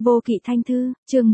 Vô Kỵ Thanh Thư, chương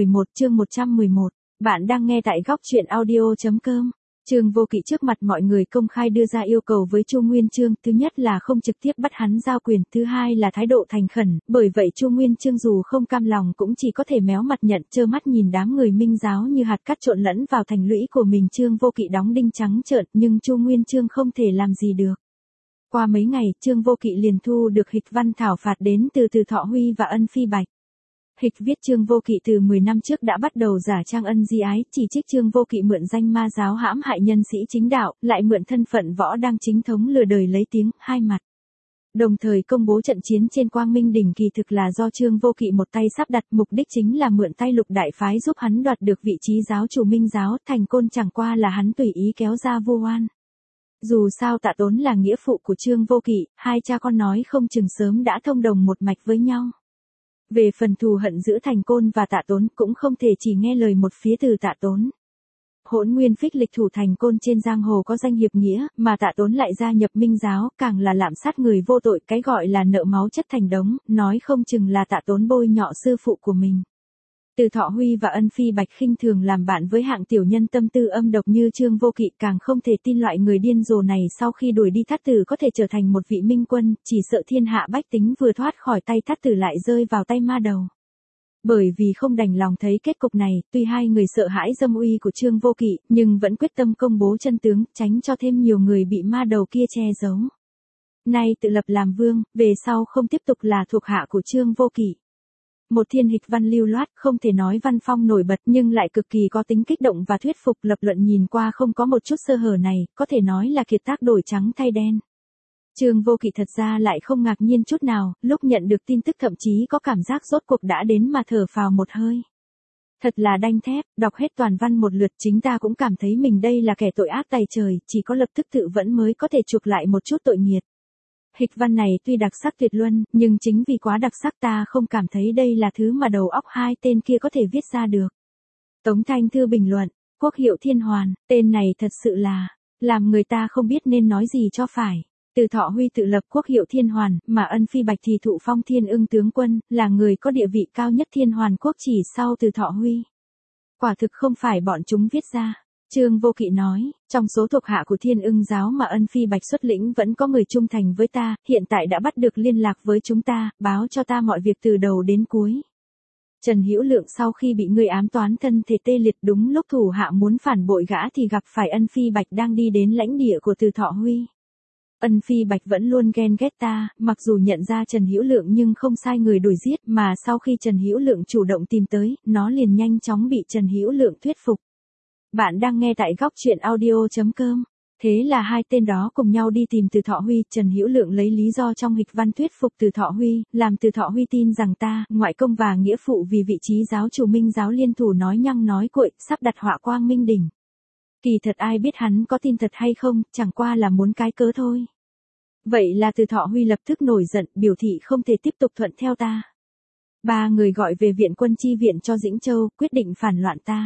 111. Bạn đang nghe tại góc truyện audio.com. Trương Vô Kỵ trước mặt mọi người công khai đưa ra yêu cầu với Chu Nguyên Chương, thứ nhất là không trực tiếp bắt hắn giao quyền, thứ hai là thái độ thành khẩn, bởi vậy Chu Nguyên Chương dù không cam lòng cũng chỉ có thể méo mặt nhận, trơ mắt nhìn đám người Minh giáo như hạt cát trộn lẫn vào thành lũy của mình. Trương Vô Kỵ đóng đinh trắng trợn, nhưng Chu Nguyên Chương không thể làm gì được. Qua mấy ngày, Trương Vô Kỵ liền thu được hịch văn thảo phạt đến từ Từ Thọ Huy và Ân Phi Bạch. Hịch viết Trương Vô Kỵ từ 10 năm trước đã bắt đầu giả trang ân di ái, chỉ trích Trương Vô Kỵ mượn danh ma giáo hãm hại nhân sĩ chính đạo, lại mượn thân phận võ đang chính thống lừa đời lấy tiếng, hai mặt. Đồng thời công bố trận chiến trên Quang Minh Đỉnh kỳ thực là do Trương Vô Kỵ một tay sắp đặt, mục đích chính là mượn tay Lục đại phái giúp hắn đoạt được vị trí giáo chủ Minh giáo, Thành Côn chẳng qua là hắn tùy ý kéo ra vu oan. Dù sao Tạ Tốn là nghĩa phụ của Trương Vô Kỵ, hai cha con nói không chừng sớm đã thông đồng một mạch với nhau. Về phần thù hận giữa Thành Côn và Tạ Tốn cũng không thể chỉ nghe lời một phía từ Tạ Tốn. Hỗn Nguyên Phích lịch thủ Thành Côn trên giang hồ có danh hiệp nghĩa, mà Tạ Tốn lại gia nhập Minh giáo, càng là lạm sát người vô tội, cái gọi là nợ máu chất thành đống, nói không chừng là Tạ Tốn bôi nhọ sư phụ của mình. Từ Thọ Huy và Ân Phi Bạch khinh thường làm bạn với hạng tiểu nhân tâm tư âm độc như Trương Vô Kỵ, càng không thể tin loại người điên rồ này sau khi đuổi đi Thát Tử có thể trở thành một vị minh quân, chỉ sợ thiên hạ bách tính vừa thoát khỏi tay Thát Tử lại rơi vào tay ma đầu. Bởi vì không đành lòng thấy kết cục này, tuy hai người sợ hãi dâm uy của Trương Vô Kỵ, nhưng vẫn quyết tâm công bố chân tướng, tránh cho thêm nhiều người bị ma đầu kia che giấu. Nay tự lập làm vương, về sau không tiếp tục là thuộc hạ của Trương Vô Kỵ. Một thiên hịch văn lưu loát, không thể nói văn phong nổi bật nhưng lại cực kỳ có tính kích động và thuyết phục, lập luận nhìn qua không có một chút sơ hở này, có thể nói là kiệt tác đổi trắng thay đen. Trương Vô Kỵ thật ra lại không ngạc nhiên chút nào, lúc nhận được tin tức thậm chí có cảm giác rốt cuộc đã đến mà thở phào một hơi. Thật là đanh thép, đọc hết toàn văn một lượt chính ta cũng cảm thấy mình đây là kẻ tội ác tày trời, chỉ có lập tức tự vẫn mới có thể chuộc lại một chút tội nghiệt. Hịch văn này tuy đặc sắc tuyệt luân, nhưng chính vì quá đặc sắc ta không cảm thấy đây là thứ mà đầu óc hai tên kia có thể viết ra được. Tống Thanh Thư bình luận, Quốc Hiệu Thiên Hoàn, tên này thật sự là, làm người ta không biết nên nói gì cho phải. Từ Thọ Huy tự lập Quốc Hiệu Thiên Hoàn, mà Ân Phi Bạch thì thụ phong Thiên Ưng tướng quân, là người có địa vị cao nhất Thiên Hoàn quốc chỉ sau Từ Thọ Huy. Quả thực không phải bọn chúng viết ra. Trương Vô Kỵ nói, trong số thuộc hạ của Thiên Ưng giáo mà Ân Phi Bạch xuất lĩnh vẫn có người trung thành với ta, hiện tại đã bắt được liên lạc với chúng ta, báo cho ta mọi việc từ đầu đến cuối. Trần Hữu Lượng sau khi bị ngươi ám toán thân thể tê liệt, đúng lúc thủ hạ muốn phản bội gã thì gặp phải Ân Phi Bạch đang đi đến lãnh địa của Từ Thọ Huy. Ân Phi Bạch vẫn luôn ghen ghét ta, mặc dù nhận ra Trần Hữu Lượng nhưng không sai người đuổi giết, mà sau khi Trần Hữu Lượng chủ động tìm tới, nó liền nhanh chóng bị Trần Hữu Lượng thuyết phục. Bạn đang nghe tại góc truyện audio.com. Thế là hai tên đó cùng nhau đi tìm Từ Thọ Huy, Trần Hữu Lượng lấy lý do trong hịch văn thuyết phục Từ Thọ Huy, làm Từ Thọ Huy tin rằng ta, ngoại công và nghĩa phụ vì vị trí giáo chủ Minh giáo liên thủ nói nhăng nói cuội, sắp đặt họa Quang Minh Đỉnh. Kỳ thật ai biết hắn có tin thật hay không, chẳng qua là muốn cái cớ thôi. Vậy là Từ Thọ Huy lập tức nổi giận, biểu thị không thể tiếp tục thuận theo ta. Ba người gọi về viện quân chi viện cho Dĩnh Châu, quyết định phản loạn ta.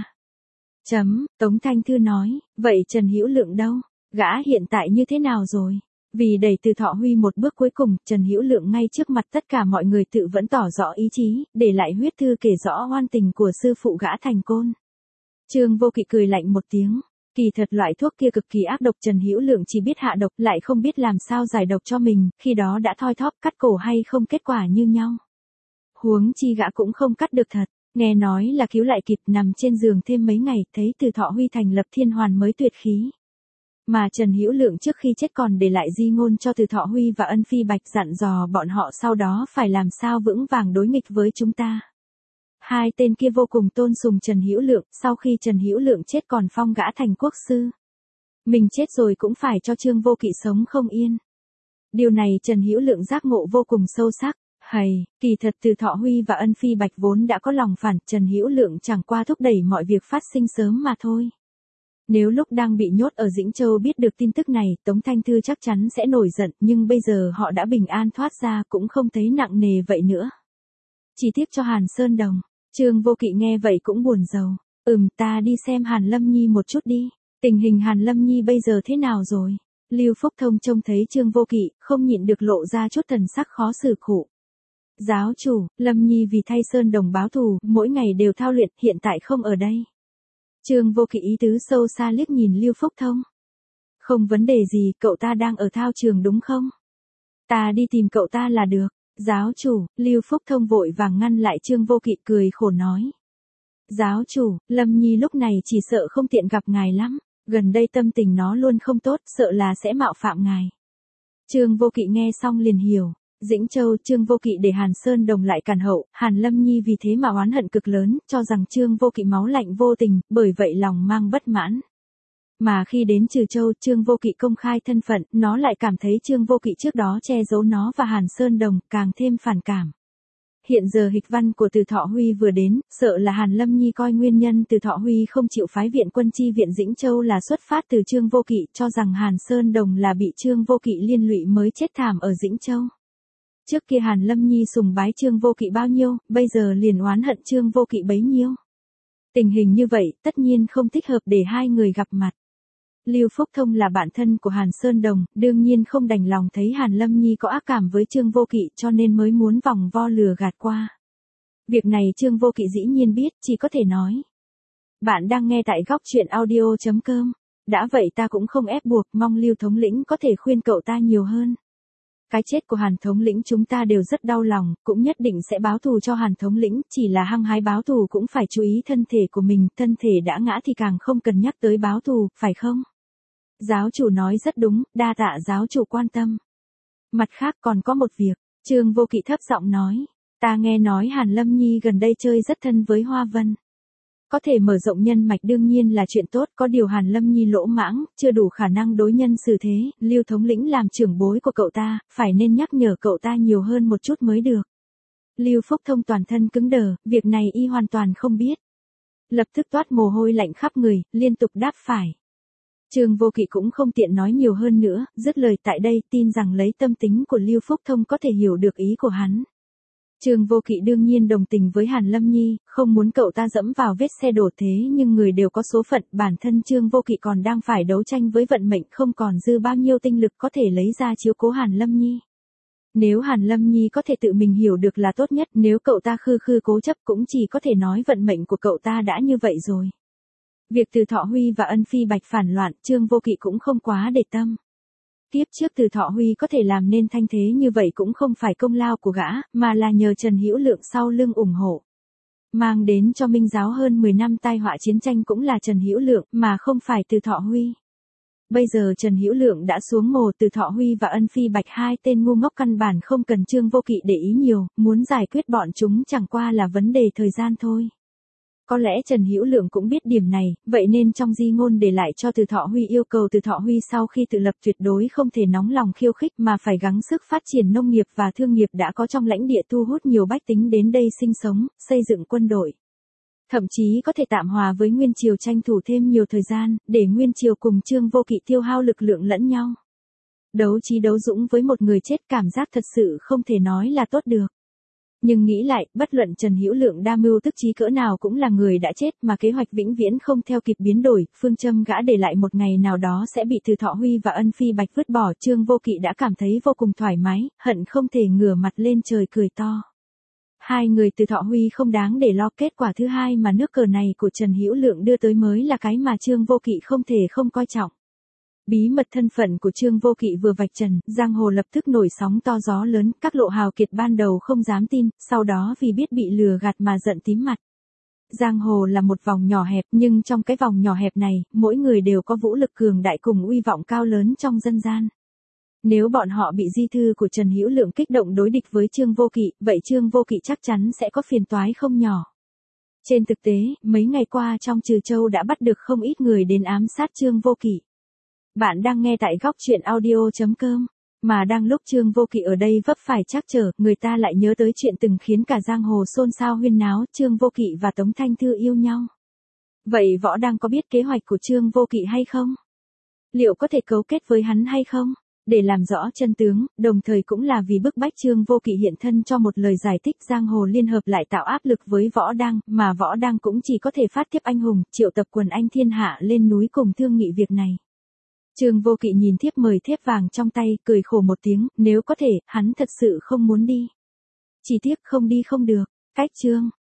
Tống Thanh Thư nói, vậy Trần Hữu Lượng đâu? Gã hiện tại như thế nào rồi? Vì đẩy Từ Thọ Huy một bước cuối cùng, Trần Hữu Lượng ngay trước mặt tất cả mọi người tự vẫn tỏ rõ ý chí, để lại huyết thư kể rõ oan tình của sư phụ gã Thành Côn. Trương Vô Kỵ cười lạnh một tiếng. Kỳ thật loại thuốc kia cực kỳ ác độc, Trần Hữu Lượng chỉ biết hạ độc, lại không biết làm sao giải độc cho mình, khi đó đã thoi thóp cắt cổ hay không kết quả như nhau. Huống chi gã cũng không cắt được thật. Nghe nói là cứu lại kịp, nằm trên giường thêm mấy ngày, thấy Từ Thọ Huy thành lập Thiên Hoàn mới tuyệt khí. Mà Trần Hữu Lượng trước khi chết còn để lại di ngôn cho Từ Thọ Huy và Ân Phi Bạch, dặn dò bọn họ sau đó phải làm sao vững vàng đối nghịch với chúng ta. Hai tên kia vô cùng tôn sùng Trần Hữu Lượng, sau khi Trần Hữu Lượng chết còn phong gã thành quốc sư. Mình chết rồi cũng phải cho Trương Vô Kỵ sống không yên. Điều này Trần Hữu Lượng giác ngộ vô cùng sâu sắc. Kỳ thật Từ Thọ Huy và Ân Phi Bạch vốn đã có lòng phản, Trần Hữu Lượng chẳng qua thúc đẩy mọi việc phát sinh sớm mà thôi. Nếu lúc đang bị nhốt ở Dĩnh Châu biết được tin tức này, Tống Thanh Thư chắc chắn sẽ nổi giận, nhưng bây giờ họ đã bình an thoát ra cũng không thấy nặng nề vậy nữa. Chỉ tiếc cho Hàn Sơn Đồng. Trương Vô Kỵ nghe vậy cũng buồn rầu. Ta đi xem Hàn Lâm Nhi một chút đi. Tình hình Hàn Lâm Nhi bây giờ thế nào rồi? Lưu Phúc Thông trông thấy Trương Vô Kỵ, không nhịn được lộ ra chút thần sắc khó xử khổ. Giáo chủ, Lâm Nhi vì thay Sơn Đồng báo thù, mỗi ngày đều thao luyện, hiện tại không ở đây. Trương Vô Kỵ ý tứ sâu xa liếc nhìn Lưu Phúc Thông. Không vấn đề gì, cậu ta đang ở thao trường đúng không? Ta đi tìm cậu ta là được. Giáo chủ, Lưu Phúc Thông vội vàng ngăn lại Trương Vô Kỵ cười khổ nói. Giáo chủ, Lâm Nhi lúc này chỉ sợ không tiện gặp ngài lắm, gần đây tâm tình nó luôn không tốt, sợ là sẽ mạo phạm ngài. Trương Vô Kỵ nghe xong liền hiểu. Dĩnh Châu, Trương Vô Kỵ để Hàn Sơn Đồng lại càn hậu, Hàn Lâm Nhi vì thế mà oán hận cực lớn, cho rằng Trương Vô Kỵ máu lạnh vô tình, bởi vậy lòng mang bất mãn. Mà khi đến Trừ Châu, Trương Vô Kỵ công khai thân phận, nó lại cảm thấy Trương Vô Kỵ trước đó che giấu nó và Hàn Sơn Đồng, càng thêm phản cảm. Hiện giờ hịch văn của Từ Thọ Huy vừa đến, sợ là Hàn Lâm Nhi coi nguyên nhân Từ Thọ Huy không chịu phái viện quân chi viện Dĩnh Châu là xuất phát từ Trương Vô Kỵ, cho rằng Hàn Sơn Đồng là bị Trương Vô Kỵ liên lụy mới chết thảm ở Dĩnh Châu. Trước kia Hàn Lâm Nhi sùng bái Trương Vô Kỵ bao nhiêu, bây giờ liền oán hận Trương Vô Kỵ bấy nhiêu. Tình hình như vậy, tất nhiên không thích hợp để hai người gặp mặt. Lưu Phúc Thông là bạn thân của Hàn Sơn Đồng, đương nhiên không đành lòng thấy Hàn Lâm Nhi có ác cảm với Trương Vô Kỵ cho nên mới muốn vòng vo lừa gạt qua. Việc này Trương Vô Kỵ dĩ nhiên biết, chỉ có thể nói. Bạn đang nghe tại góc truyện audio.com. Đã vậy ta cũng không ép buộc, mong Lưu thống lĩnh có thể khuyên cậu ta nhiều hơn. Cái chết của Hàn thống lĩnh chúng ta đều rất đau lòng, cũng nhất định sẽ báo thù cho Hàn thống lĩnh, chỉ là hăng hái báo thù cũng phải chú ý thân thể của mình, thân thể đã ngã thì càng không cần nhắc tới báo thù, phải không? Giáo chủ nói rất đúng, đa tạ giáo chủ quan tâm. Mặt khác còn có một việc, Trương Vô Kỵ thấp giọng nói, ta nghe nói Hàn Lâm Nhi gần đây chơi rất thân với Hoa Vân. Có thể mở rộng nhân mạch đương nhiên là chuyện tốt, có điều Hàn Lâm Nhi lỗ mãng, chưa đủ khả năng đối nhân xử thế, Lưu thống lĩnh làm trưởng bối của cậu ta, phải nên nhắc nhở cậu ta nhiều hơn một chút mới được. Lưu Phúc Thông toàn thân cứng đờ, việc này y hoàn toàn không biết. Lập tức toát mồ hôi lạnh khắp người, liên tục đáp phải. Trương Vô Kỵ cũng không tiện nói nhiều hơn nữa, dứt lời tại đây, tin rằng lấy tâm tính của Lưu Phúc Thông có thể hiểu được ý của hắn. Trương Vô Kỵ đương nhiên đồng tình với Hàn Lâm Nhi, không muốn cậu ta dẫm vào vết xe đổ thế nhưng người đều có số phận, bản thân Trương Vô Kỵ còn đang phải đấu tranh với vận mệnh không còn dư bao nhiêu tinh lực có thể lấy ra chiếu cố Hàn Lâm Nhi. Nếu Hàn Lâm Nhi có thể tự mình hiểu được là tốt nhất, nếu cậu ta khư khư cố chấp cũng chỉ có thể nói vận mệnh của cậu ta đã như vậy rồi. Việc Từ Thọ Huy và Ân Phi Bạch phản loạn, Trương Vô Kỵ cũng không quá để tâm. Tiếp trước Từ Thọ Huy có thể làm nên thanh thế như vậy cũng không phải công lao của gã, mà là nhờ Trần Hữu Lượng sau lưng ủng hộ. Mang đến cho Minh giáo hơn 10 năm tai họa chiến tranh cũng là Trần Hữu Lượng, mà không phải Từ Thọ Huy. Bây giờ Trần Hữu Lượng đã xuống mồ, Từ Thọ Huy và Ân Phi Bạch hai tên ngu ngốc căn bản không cần Trương Vô Kỵ để ý nhiều, muốn giải quyết bọn chúng chẳng qua là vấn đề thời gian thôi. Có lẽ Trần Hữu Lượng cũng biết điểm này, vậy nên trong di ngôn để lại cho Từ Thọ Huy yêu cầu Từ Thọ Huy sau khi tự lập tuyệt đối không thể nóng lòng khiêu khích mà phải gắng sức phát triển nông nghiệp và thương nghiệp đã có trong lãnh địa thu hút nhiều bách tính đến đây sinh sống, xây dựng quân đội. Thậm chí có thể tạm hòa với Nguyên Triều tranh thủ thêm nhiều thời gian, để Nguyên Triều cùng Trương Vô Kỵ tiêu hao lực lượng lẫn nhau. Đấu trí đấu dũng với một người chết cảm giác thật sự không thể nói là tốt được. Nhưng nghĩ lại, bất luận Trần Hữu Lượng đa mưu tức trí cỡ nào cũng là người đã chết mà kế hoạch vĩnh viễn không theo kịp biến đổi, phương châm gã để lại một ngày nào đó sẽ bị Từ Thọ Huy và Ân Phi Bạch vứt bỏ. Trương Vô Kỵ đã cảm thấy vô cùng thoải mái, hận không thể ngửa mặt lên trời cười to. Hai người Từ Thọ Huy không đáng để lo, kết quả thứ hai mà nước cờ này của Trần Hữu Lượng đưa tới mới là cái mà Trương Vô Kỵ không thể không coi trọng. Bí mật thân phận của Trương Vô Kỵ vừa vạch trần, giang hồ lập tức nổi sóng to gió lớn, các lộ hào kiệt ban đầu không dám tin, sau đó vì biết bị lừa gạt mà giận tím mặt. Giang hồ là một vòng nhỏ hẹp, nhưng trong cái vòng nhỏ hẹp này, mỗi người đều có vũ lực cường đại cùng uy vọng cao lớn trong dân gian. Nếu bọn họ bị di thư của Trần Hữu Lượng kích động đối địch với Trương Vô Kỵ, vậy Trương Vô Kỵ chắc chắn sẽ có phiền toái không nhỏ. Trên thực tế, mấy ngày qua trong Trừ Châu đã bắt được không ít người đến ám sát Trương Vô Kỵ. Bạn đang nghe tại góc truyện audio.com. Mà đang lúc Trương Vô Kỵ ở đây vấp phải trắc trở, người ta lại nhớ tới chuyện từng khiến cả giang hồ xôn xao huyên náo, Trương Vô Kỵ và Tống Thanh Thư yêu nhau. Vậy Võ đang có biết kế hoạch của Trương Vô Kỵ hay không? Liệu có thể cấu kết với hắn hay không? Để làm rõ chân tướng, đồng thời cũng là vì bức bách Trương Vô Kỵ hiện thân cho một lời giải thích, giang hồ liên hợp lại tạo áp lực với Võ Đăng, mà Võ Đăng cũng chỉ có thể phát tiếp anh hùng, triệu tập quần anh thiên hạ lên núi cùng thương nghị việc này. Trương Vô Kỵ nhìn thiếp mời thép vàng trong tay, cười khổ một tiếng, nếu có thể, hắn thật sự không muốn đi. Chỉ tiếc không đi không được. Cách chương